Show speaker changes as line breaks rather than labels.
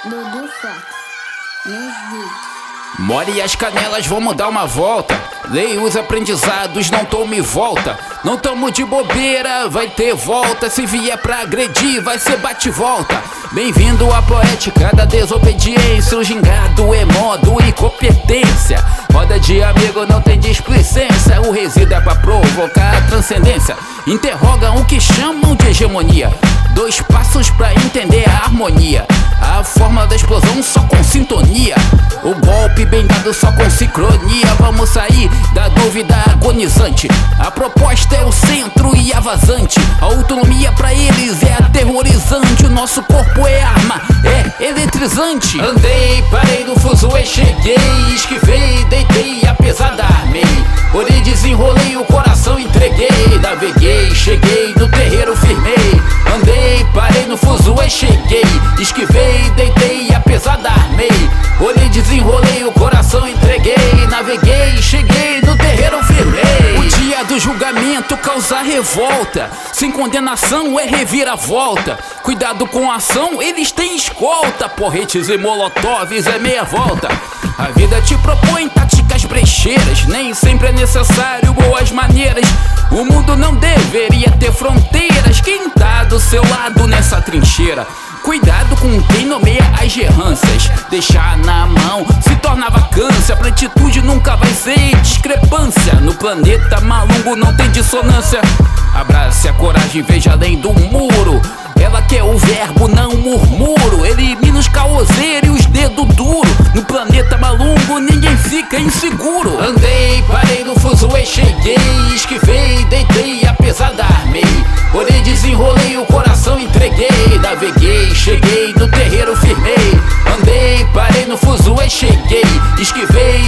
Dudu Fox, meus beats.
More as canelas, vamos dar uma volta. Leia os aprendizados, não tome volta. Não tamo de bobeira, vai ter volta. Se vier pra agredir, vai ser bate-volta. Bem-vindo à poética da desobediência. O gingado é modo e competência. Roda de amigo não tem displicência. O resíduo é pra provocar a transcendência. Interrogam o que chamam de hegemonia. 2 passos pra entender a harmonia. A forma da explosão só com sintonia. O golpe bem dado só com sincronia. Vamos sair da dúvida agonizante. A proposta é o centro e a vazante. A autonomia pra eles é aterrorizante. O nosso corpo é arma, é eletrizante. Andei, parei no fuzuê, cheguei. Esquivei, deitei, a pesada armei. Orei, desenrolei, o coração entreguei. Naveguei, cheguei, no terreiro firmei. Andei, parei no fuzuê, cheguei. Esquivei, deitei, a pesada armei. Orei, desenrolei, o coração entreguei. Naveguei, cheguei, no terreiro firmei. O dia do julgamento causa revolta. Sem condenação é reviravolta. Cuidado com a ação, eles têm escolta. Porretes e molotovs é meia volta. A vida te propõe táticas brecheiras. Nem sempre é necessário boas maneiras. O mundo não deveria ter fronteiras. Quem tá do seu lado nessa trincheira? Cuidado com quem nomeia as errâncias. Deixar na mão se torna vacância. Plenitude nunca vai ser discrepância. No planeta malungo não tem dissonância. Abrace a coragem, veja além do muro. Ela quer o verbo, não murmuro. Elimina os caoseiros e os dedos duros. No planeta malungo ninguém fica inseguro. Andei, parei no fuzuê, cheguei. Esquivei, deitei, a pesada armei. Orei, desenrolei, o coração entreguei. Naveguei, cheguei, no terreiro firmei. Andei, parei no fuzuê, cheguei. Esquivei,